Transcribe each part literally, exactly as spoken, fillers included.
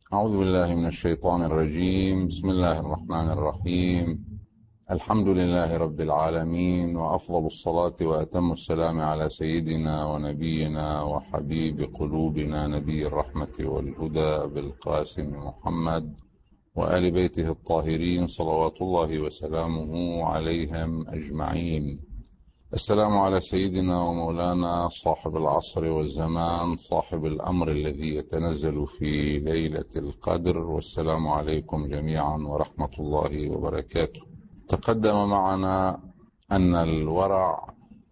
أعوذ بالله من الشيطان الرجيم. بسم الله الرحمن الرحيم. الحمد لله رب العالمين، وأفضل الصلاة وأتم السلام على سيدنا ونبينا وحبيب قلوبنا نبي الرحمة والهدى بالقاسم محمد وآل بيته الطاهرين صلوات الله وسلامه عليهم أجمعين. السلام على سيدنا ومولانا صاحب العصر والزمان، صاحب الأمر الذي يتنزل في ليلة القدر، والسلام عليكم جميعا ورحمة الله وبركاته. تقدم معنا أن الورع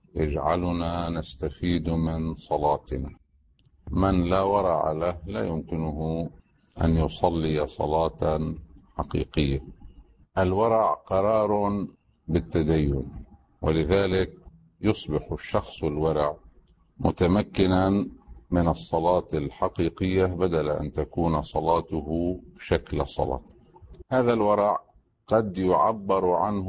يجعلنا نستفيد من صلاتنا. من لا ورع له لا يمكنه أن يصلي صلاة حقيقية. الورع قرار بالتدين، ولذلك يصبح الشخص الورع متمكنا من الصلاة الحقيقية بدل أن تكون صلاته شكل صلاة. هذا الورع قد يعبر عنه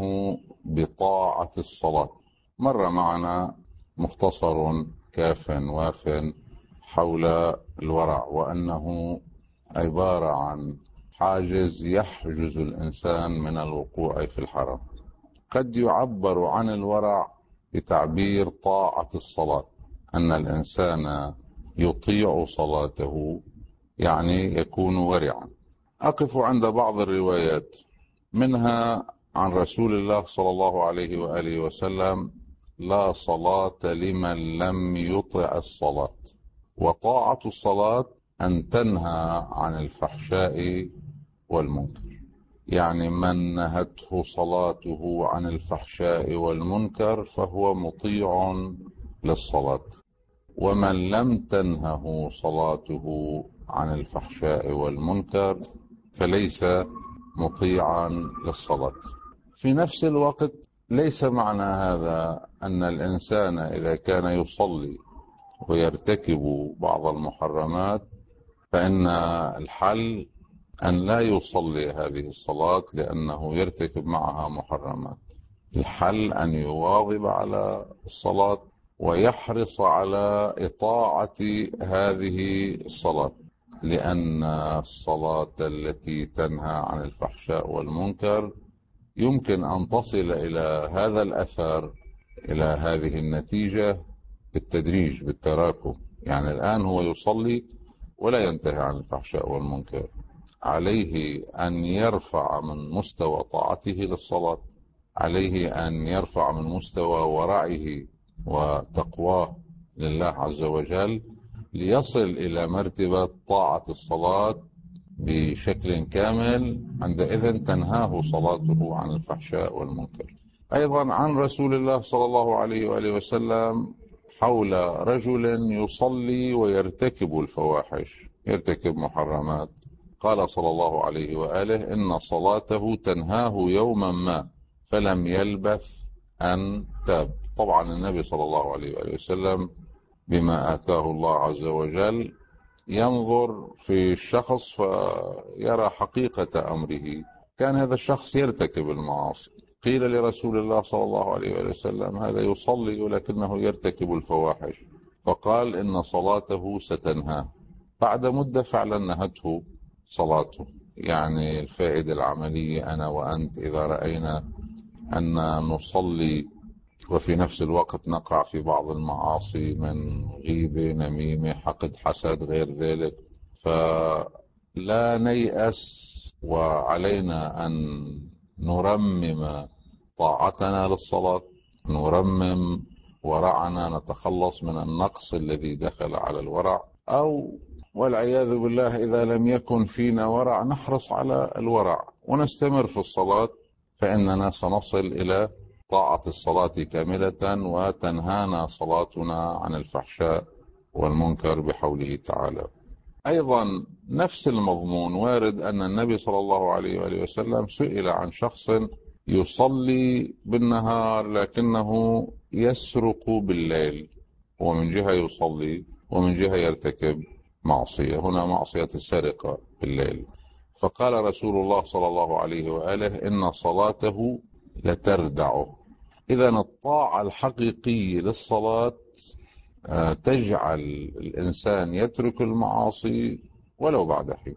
بطاعة الصلاة. مر معنا مختصر كاف واف حول الورع، وأنه عبارة عن حاجز يحجز الإنسان من الوقوع في الحرام. قد يعبر عن الورع بتعبير طاعة الصلاة، أن الإنسان يطيع صلاته، يعني يكون ورعا. أقف عند بعض الروايات، منها عن رسول الله صلى الله عليه وآله وسلم: لا صلاة لمن لم يطع الصلاة. وطاعة الصلاة أن تنهى عن الفحشاء والمنكر، يعني من نهته صلاته عن الفحشاء والمنكر فهو مطيع للصلاة، ومن لم تنهه صلاته عن الفحشاء والمنكر فليس مطيعا للصلاة. في نفس الوقت ليس معنى هذا أن الإنسان إذا كان يصلي ويرتكب بعض المحرمات فإن الحل أن لا يصلي هذه الصلاة لأنه يرتكب معها محرمات. الحل أن يواظب على الصلاة ويحرص على إطاعة هذه الصلاة، لأن الصلاة التي تنهى عن الفحشاء والمنكر يمكن أن تصل إلى هذا الأثر، إلى هذه النتيجة بالتدريج، بالتراكم. يعني الآن هو يصلي ولا ينتهي عن الفحشاء والمنكر، عليه أن يرفع من مستوى طاعته للصلاة، عليه أن يرفع من مستوى ورعه وتقواه لله عز وجل ليصل إلى مرتبة طاعة الصلاة بشكل كامل. عندئذ تنهاه صلاته عن الفحشاء والمنكر. أيضا عن رسول الله صلى الله عليه وآله وسلم حول رجل يصلي ويرتكب الفواحش، يرتكب محرمات. قال صلى الله عليه وآله: إن صلاته تنهاه يوما ما فلم يلبث أن تاب. طبعا النبي صلى الله عليه وآله وسلم بما آتاه الله عز وجل ينظر في الشخص فيرى حقيقة أمره. كان هذا الشخص يرتكب المعاصي. قيل لرسول الله صلى الله عليه وآله وسلم: هذا يصلي ولكنه يرتكب الفواحش. فقال: إن صلاته ستنهاه. بعد مدة فعلا نهته صلاته. يعني الفائدة العملية أنا وأنت إذا رأينا أن نصلي وفي نفس الوقت نقع في بعض المعاصي من غيبة، نميمة، حقد، حسد، غير ذلك، فلا نيأس، وعلينا أن نرمم طاعتنا للصلاة، نرمم ورعنا، نتخلص من النقص الذي دخل على الورع، أو والعياذ بالله إذا لم يكن فينا ورع نحرص على الورع ونستمر في الصلاة، فإننا سنصل إلى طاعة الصلاة كاملة وتنهانا صلاتنا عن الفحشاء والمنكر بحوله تعالى. أيضا نفس المضمون وارد أن النبي صلى الله عليه وآله وسلم سئل عن شخص يصلي بالنهار لكنه يسرق بالليل، ومن جهة يصلي ومن جهة يرتكب معصية، هنا معصية السرقة بالليل. فقال رسول الله صلى الله عليه وآله: إن صلاته لتردعه. إذن الطاعة الحقيقية للصلاة تجعل الإنسان يترك المعاصي ولو بعد حين.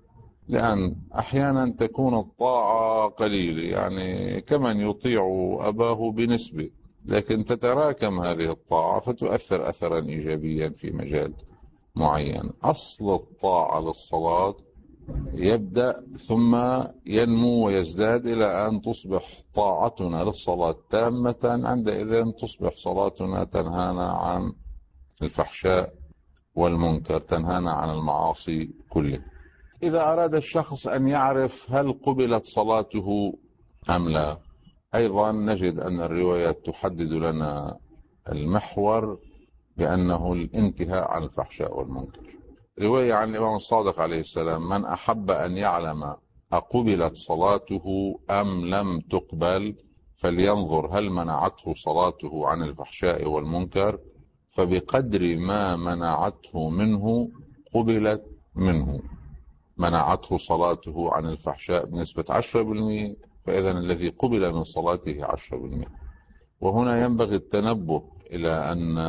لأن أحيانا تكون الطاعة قليلة، يعني كمن يطيع أباه بنسبة، لكن تتراكم هذه الطاعة فتؤثر أثرا إيجابيا في مجال معين. أصل الطاعة للصلاة يبدأ ثم ينمو ويزداد إلى أن تصبح طاعتنا للصلاة تامة، عندئذ تصبح صلاتنا تنهانا عن الفحشاء والمنكر، تنهانا عن المعاصي كلها. إذا أراد الشخص أن يعرف هل قبلت صلاته أم لا، أيضا نجد أن الروايات تحدد لنا المحور بأنه الانتهاء عن الفحشاء والمنكر. رواية عن الإمام الصادق عليه السلام: من أحب أن يعلم أقبلت صلاته أم لم تقبل فلينظر هل منعته صلاته عن الفحشاء والمنكر، فبقدر ما منعته منه قبلت منه. منعته صلاته عن الفحشاء بنسبة عشرة بالمئة، فإذا الذي قبل من صلاته عشرة بالمئة. وهنا ينبغي التنبه إلى أن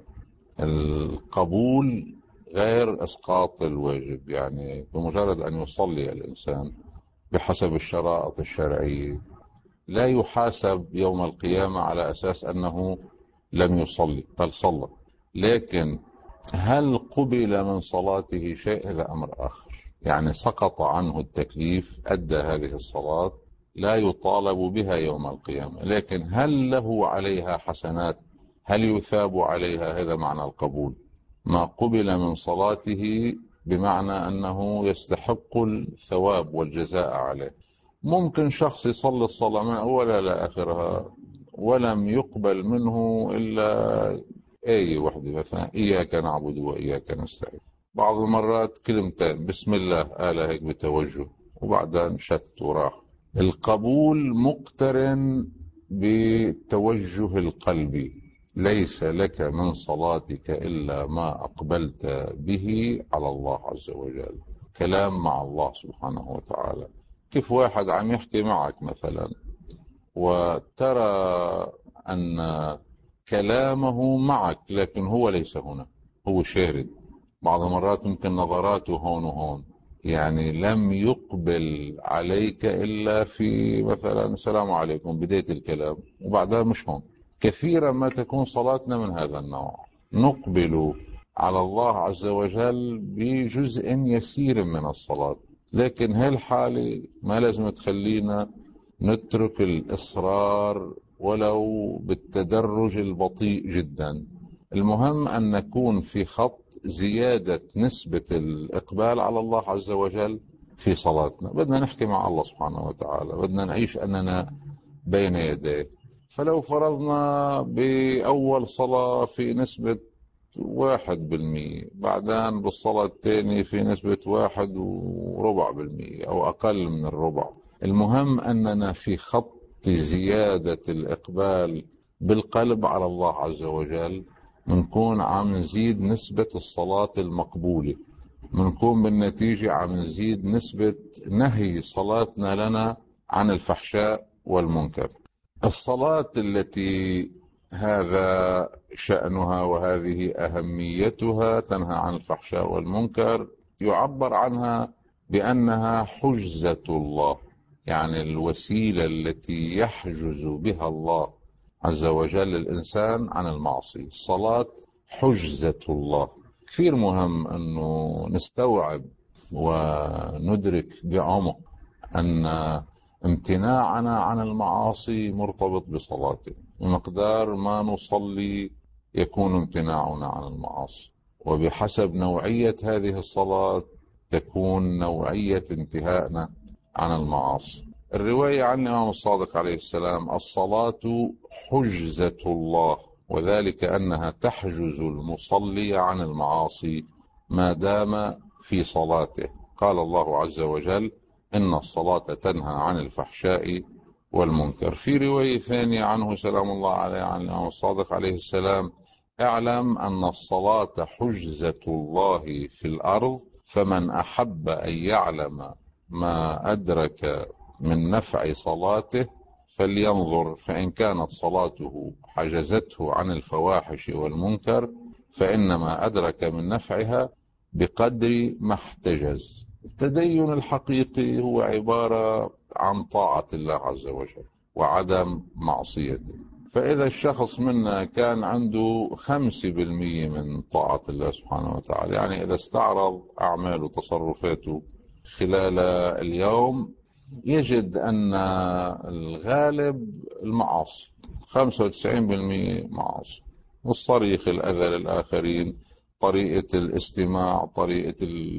القبول غير إسقاط الواجب، يعني بمجرد أن يصلي الإنسان بحسب الشرائط الشرعية لا يحاسب يوم القيامة على أساس أنه لم يصلي، بل صلى. لكن هل قبل من صلاته شيء؟ هذا أمر آخر، يعني سقط عنه التكليف، أدى هذه الصلاة لا يطالب بها يوم القيامة، لكن هل له عليها حسنات؟ هل يثاب عليها؟ هذا معنى القبول. ما قبل من صلاته بمعنى أنه يستحق الثواب والجزاء عليه. ممكن شخص يصلي الصلاة من أولها لآخرها ولم يقبل منه إلا آية واحدة، مثلا إياك نعبد وإياك نستعين. بعض المرات كلمتين بسم الله آلة هيك بتوجه، وبعدين شت وراح. القبول مقترن بتوجه القلب، ليس لك من صلاتك إلا ما أقبلت به على الله عز وجل. كلام مع الله سبحانه وتعالى. كيف واحد عم يحكي معك مثلا وترى أن كلامه معك لكن هو ليس هنا، هو شارد. بعض المرات ممكن نظراته هون وهون، يعني لم يقبل عليك إلا في مثلا السلام عليكم بداية الكلام، وبعدها مش هون. كثيرا ما تكون صلاتنا من هذا النوع، نقبل على الله عز وجل بجزء يسير من الصلاة، لكن هالحالة ما لازم تخلينا نترك الإصرار ولو بالتدرج البطيء جدا. المهم أن نكون في خط زيادة نسبة الإقبال على الله عز وجل في صلاتنا. بدنا نحكي مع الله سبحانه وتعالى، بدنا نعيش أننا بين يديه. فلو فرضنا بأول صلاة في نسبة واحد بالمية، بعدين بالصلاة الثانية في نسبة واحد وربع بالمية أو أقل من الربع، المهم أننا في خط زيادة الإقبال بالقلب على الله عز وجل. منكون عم نزيد نسبة الصلاة المقبولة، منكون بالنتيجة عم نزيد نسبة نهي صلاتنا لنا عن الفحشاء والمنكر. الصلاة التي هذا شأنها وهذه أهميتها تنهى عن الفحشاء والمنكر يعبر عنها بأنها حجزة الله، يعني الوسيلة التي يحجز بها الله عز وجل الإنسان عن المعصية. الصلاة حجزة الله. كثير مهم أنه نستوعب وندرك بعمق أن امتناعنا عن المعاصي مرتبط بصلاته. بمقدار ما نصلي يكون امتناعنا عن المعاصي، وبحسب نوعية هذه الصلاة تكون نوعية انتهائنا عن المعاصي. الرواية عن الإمام الصادق عليه السلام: الصلاة حجزة الله، وذلك أنها تحجز المصلي عن المعاصي ما دام في صلاته. قال الله عز وجل: إن الصلاة تنهى عن الفحشاء والمنكر. في رواية ثانية عنه سلام الله عليه عن الإمام الصادق عليه السلام: اعلم أن الصلاة حجزة الله في الأرض، فمن أحب أن يعلم ما أدرك من نفع صلاته فلينظر، فإن كانت صلاته حجزته عن الفواحش والمنكر فإنما أدرك من نفعها بقدر ما احتجز. التدين الحقيقي هو عبارة عن طاعة الله عز وجل وعدم معصيته. فإذا الشخص منا كان عنده خمسة بالمية من طاعة الله سبحانه وتعالى، يعني إذا استعرض أعماله وتصرفاته خلال اليوم يجد أن الغالب المعاصي، خمسة وتسعين بالمية معاصي، والصريخ، الأذى للآخرين، طريقة الاستماع، طريقة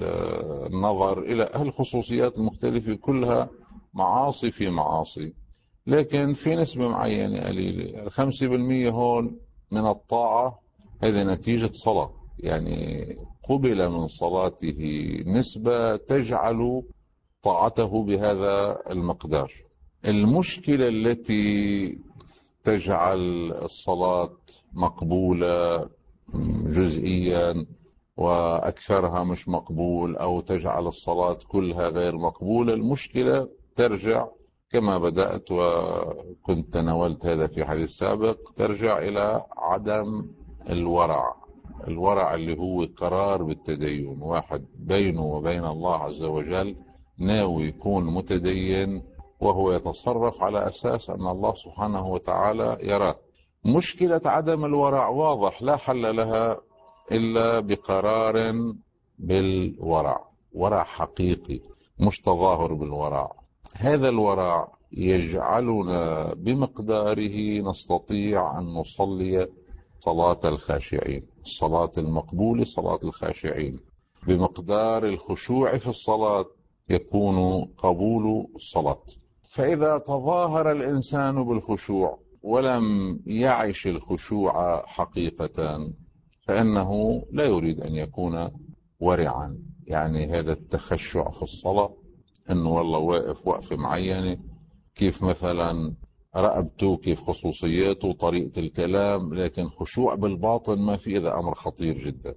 النظر إلى الخصوصيات المختلفة، كلها معاصي في معاصي. لكن في نسبة معينة قليلة، الخمسة بالمية هون من الطاعة، هذه نتيجة صلاة، يعني قبل من صلاته نسبة تجعل طاعته بهذا المقدار. المشكلة التي تجعل الصلاة مقبولة جزئيا وأكثرها مش مقبول، أو تجعل الصلاة كلها غير مقبولة، المشكلة ترجع كما بدأت وكنت تناولت هذا في حديث سابق، ترجع إلى عدم الورع. الورع اللي هو قرار بالتدين، واحد بينه وبين الله عز وجل ناوي يكون متدين وهو يتصرف على أساس أن الله سبحانه وتعالى يراه. مشكلة عدم الورع واضح لا حل لها إلا بقرار بالورع، ورع حقيقي مش تظاهر بالورع. هذا الورع يجعلنا بمقداره نستطيع أن نصلي صلاة الخاشعين، الصلاة المقبولة، صلاة الخاشعين. بمقدار الخشوع في الصلاة يكون قبول الصلاة. فإذا تظاهر الإنسان بالخشوع ولم يعش الخشوع حقيقة فإنه لا يريد أن يكون ورعا. يعني هذا التخشع في الصلاة، إنه والله واقف وقفة معينة، كيف مثلا رقبته، كيف خصوصياته، طريقة الكلام، لكن خشوع بالباطن ما في، هذا أمر خطير جدا.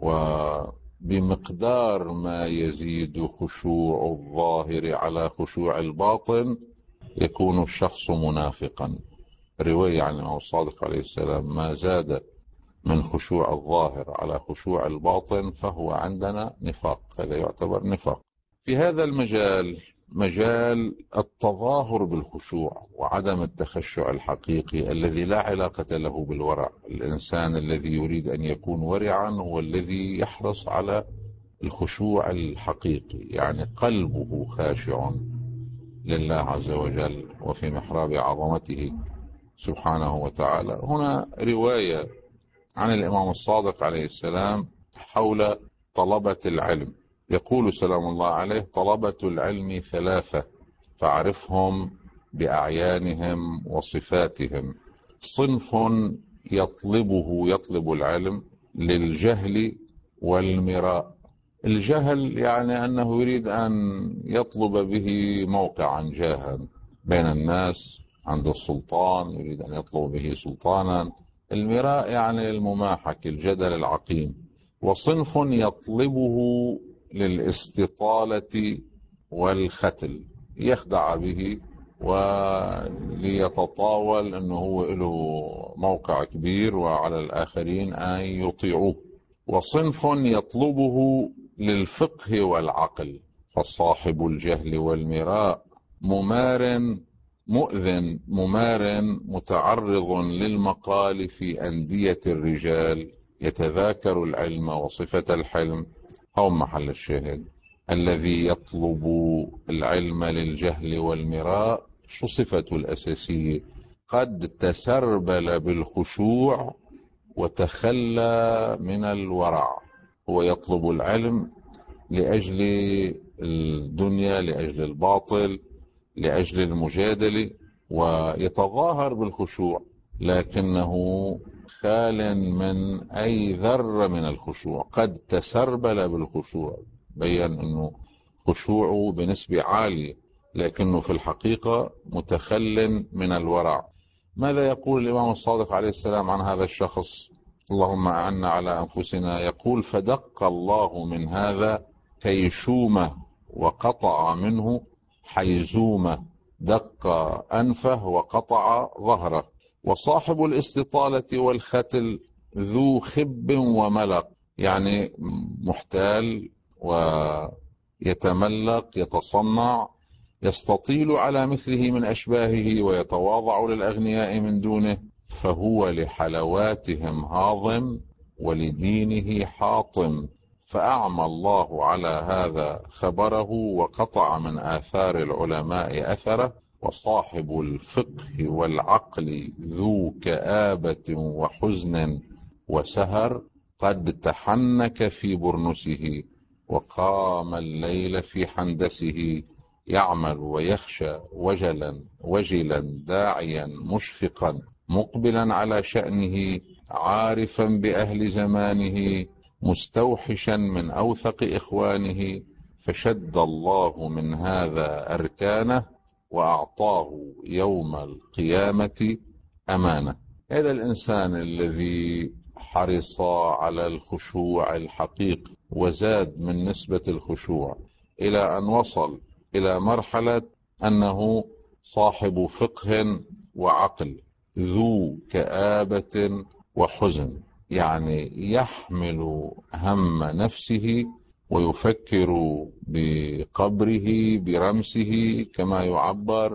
وبمقدار ما يزيد خشوع الظاهر على خشوع الباطن يكون الشخص منافقا. رواية عن الإمام الصادق عليه السلام: ما زاد من خشوع الظاهر على خشوع الباطن فهو عندنا نفاق. هذا يعتبر نفاق. في هذا المجال، مجال التظاهر بالخشوع وعدم التخشع الحقيقي الذي لا علاقة له بالورع. الإنسان الذي يريد أن يكون ورعا هو الذي يحرص على الخشوع الحقيقي، يعني قلبه خاشع لله عز وجل وفي محراب عظمته سبحانه وتعالى. هنا رواية عن الإمام الصادق عليه السلام حول طلبة العلم، يقول سلام الله عليه: طلبة العلم ثلاثة فاعرفهم بأعيانهم وصفاتهم. صنف يطلبه يطلب العلم للجهل والمراء. الجهل يعني أنه يريد أن يطلب به موقعا جاها بين الناس عند السلطان، يريد أن يطلب به سلطانا. المراء يعني المماحك، الجدل العقيم. وصنف يطلبه للاستطالة والختل، يخدع به وليتطاول أنه هو له موقع كبير وعلى الآخرين أن يطيعوه. وصنف يطلبه للفقه والعقل. فصاحب الجهل والمراء ممار مؤذن ممار متعرض للمقال في أندية الرجال، يتذاكر العلم وصفة الحلم. هو محل الشاهد. الذي يطلب العلم للجهل والمراء شو صفته الأساسية؟ قد تسربل بالخشوع وتخلى من الورع. هو يطلب العلم لأجل الدنيا، لأجل الباطل، لأجل المجادلة، ويتظاهر بالخشوع لكنه خال من أي ذرة من الخشوع. قد تسربل بالخشوع، بيّن أنه خشوعه بنسبة عالية لكنه في الحقيقة متخل من الورع. ماذا يقول الإمام الصادق عليه السلام عن هذا الشخص؟ اللهم أعنا على أنفسنا. يقول: فدق الله من هذا كيشومة وقطع منه حيزومة. دق أنفه وقطع ظهره. وصاحب الاستطالة والختل ذو خب وملق، يعني محتال يتملق، يتصنع، يستطيل على مثله من أشباهه ويتواضع للأغنياء من دونه، فهو لحلواتهم هاضم ولدينه حاطم. فأعمى الله على هذا خبره وقطع من آثار العلماء أثره. وصاحب الفقه والعقل ذو كآبة وحزن وسهر، قد تحنك في برنسه وقام الليل في حندسه، يعمل ويخشى وجلا وجلا داعيا مشفقا مقبلا على شأنه، عارفا بأهل زمانه، مستوحشا من أوثق إخوانه. فشد الله من هذا أركانه وأعطاه يوم القيامة أمانة. هذا الإنسان الذي حرص على الخشوع الحقيقي وزاد من نسبة الخشوع إلى أن وصل إلى مرحلة أنه صاحب فقه وعقل ذو كآبة وحزن، يعني يحمل هم نفسه ويفكر بقبره برمسه كما يعبر،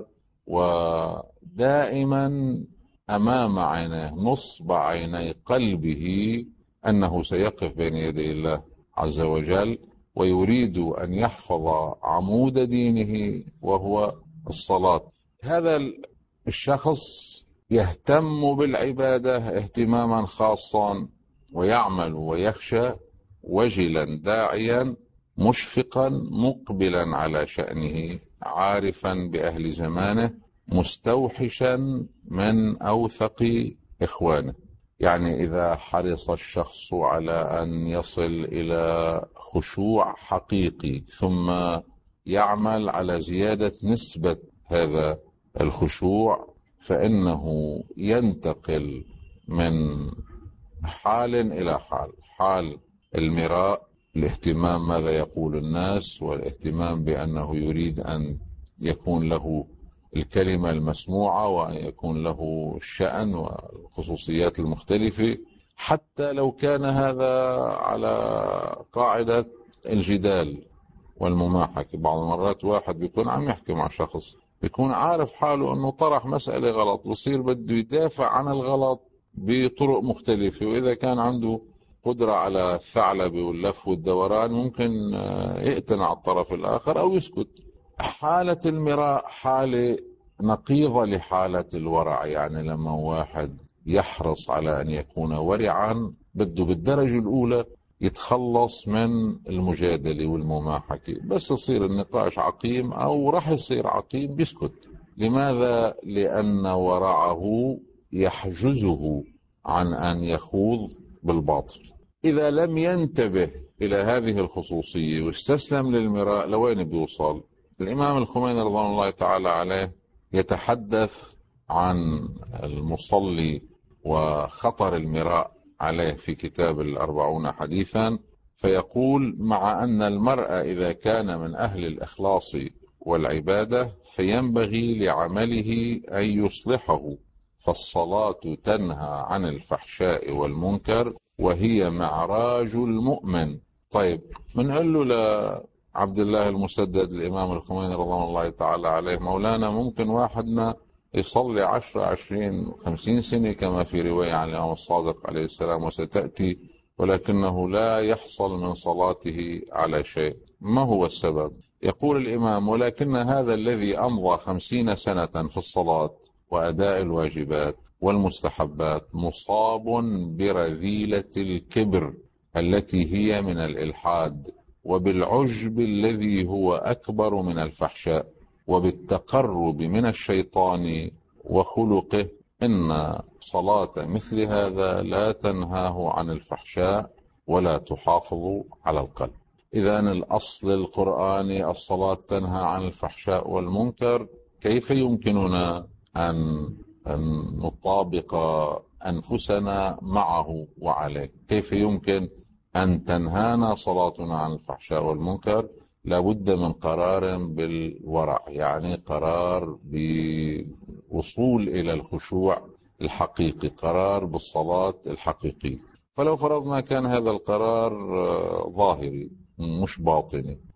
ودائما أمام عينيه نصب عيني قلبه أنه سيقف بين يدي الله عز وجل، ويريد أن يحفظ عمود دينه وهو الصلاة. هذا الشخص يهتم بالعبادة اهتماما خاصا، ويعمل ويخشى وجلا داعيا مشفقا مقبلا على شأنه، عارفا بأهل زمانه، مستوحشا من أوثق إخوانه. يعني إذا حرص الشخص على أن يصل إلى خشوع حقيقي ثم يعمل على زيادة نسبة هذا الخشوع، فإنه ينتقل من حال إلى حال، حال المراء، الاهتمام ماذا يقول الناس، والاهتمام بأنه يريد أن يكون له الكلمة المسموعة وأن يكون له الشأن والخصوصيات المختلفة، حتى لو كان هذا على قاعدة الجدال والمماحكة. بعض المرات واحد بيكون عم يحكي مع شخص بيكون عارف حاله أنه طرح مسألة غلط، بصير بده يدافع عن الغلط بطرق مختلفة، وإذا كان عنده قدرة على الثعلبة واللف والدوران ممكن يقتنع الطرف الآخر أو يسكت. حالة المراء حالة نقيضة لحالة الورع، يعني لما واحد يحرص على أن يكون ورعا بده بالدرجة الأولى يتخلص من المجادلة والمماحكة، بس يصير النقاش عقيم أو راح يصير عقيم بيسكت. لماذا؟ لأن ورعه يحجزه عن أن يخوض بالباطل. إذا لم ينتبه إلى هذه الخصوصية واستسلم للمراء لوين بيوصل؟ الإمام الخميني رضوان الله تعالى عليه يتحدث عن المصلي وخطر المراء عليه في كتاب الأربعون حديثا، فيقول: مع أن المرء إذا كان من أهل الإخلاص والعبادة فينبغي لعمله أن يصلحه، فالصلاة تنهى عن الفحشاء والمنكر وهي معراج المؤمن. طيب بنقول له لعبد الله المسدد الإمام الخميني رضوان الله تعالى عليه: مولانا ممكن واحدنا يصلي عشرة عشرين خمسين سنة كما في رواية عن الإمام الصادق عليه السلام وستأتي، ولكنه لا يحصل من صلاته على شيء، ما هو السبب؟ يقول الإمام: ولكن هذا الذي أمضى خمسين سنة في الصلاة وأداء الواجبات والمستحبات مصاب برذيلة الكبر التي هي من الإلحاد، وبالعجب الذي هو أكبر من الفحشاء، وبالتقرب من الشيطان وخلقه. إن صلاة مثل هذا لا تنهاه عن الفحشاء ولا تحافظ على القلب. إذن الأصل القرآني الصلاة تنهى عن الفحشاء والمنكر، كيف يمكننا أن نطابق أنفسنا معه وعليه؟ كيف يمكن أن تنهانا صلاتنا عن الفحشاء والمنكر؟ لابد من قرار بالورع، يعني قرار بوصول إلى الخشوع الحقيقي، قرار بالصلاة الحقيقي. فلو فرضنا كان هذا القرار ظاهري مش باطني،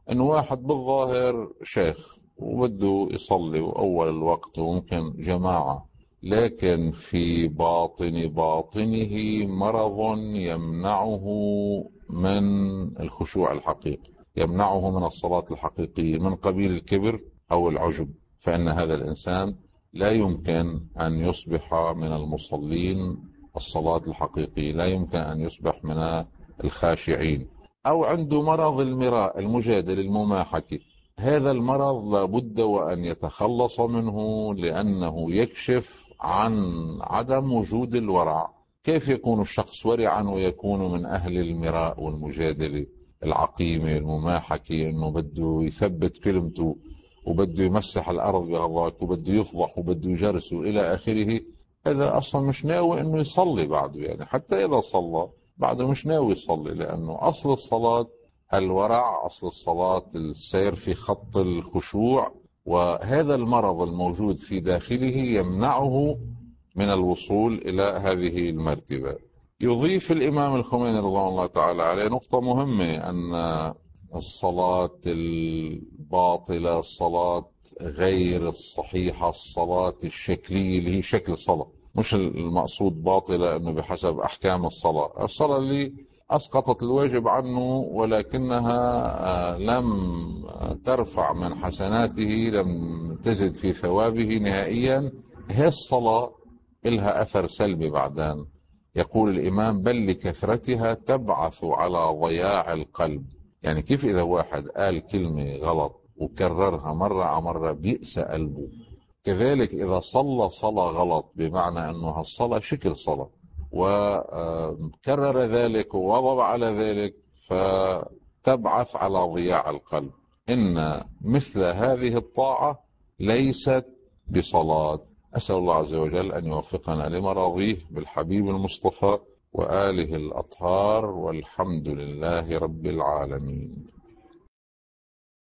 إنه واحد بالظاهر شيخ وبده يصلي وأول الوقت وممكن جماعة، لكن في باطن باطنه مرض يمنعه من الخشوع الحقيقي، يمنعه من الصلاة الحقيقية من قبيل الكبر أو العجب، فإن هذا الإنسان لا يمكن أن يصبح من المصلين الصلاة الحقيقية، لا يمكن أن يصبح من الخاشعين. أو عنده مرض المراء، المجادل، المماحكة، هذا المرض لابد وأن يتخلص منه، لأنه يكشف عن عدم وجود الورع. كيف يكون الشخص ورعا ويكون من أهل المراء والمجادلة العقيمة المماحكة، أنه بده يثبت كلمته وبده يمسح الأرض بغضاك وبده يفضح وبده يجرس إلى آخره؟ هذا أصلا مش ناوي أنه يصلي بعده، يعني حتى إذا صلى بعده مش ناوي يصلي، لأنه أصل الصلاة الورع، أصل الصلاة السير في خط الخشوع، وهذا المرض الموجود في داخله يمنعه من الوصول إلى هذه المرتبة. يضيف الإمام الخميني رضوان الله تعالى عليه نقطة مهمة، أن الصلاة الباطلة، الصلاة غير الصحيحة، الصلاة الشكلية اللي هي شكل الصلاة، مش المقصود باطلة أنه بحسب أحكام الصلاة، الصلاة اللي أسقطت الواجب عنه ولكنها لم ترفع من حسناته، لم تزد في ثوابه نهائيا، هي الصلاة إلها أثر سلبي بعدين. يقول الإمام: بل لكثرتها تبعث على ضياع القلب. يعني كيف إذا واحد قال كلمة غلط وكررها مرة على مرة بيأس قلبه، كذلك إذا صلى صلاة غلط، بمعنى أنه هالصلاة شكل صلاة وكرر ذلك ووضع على ذلك، فتبعث على ضياع القلب. إن مثل هذه الطاعة ليست بصلاة. أسأل الله عز وجل أن يوفقنا لمراضيه بالحبيب المصطفى وآله الأطهار، والحمد لله رب العالمين.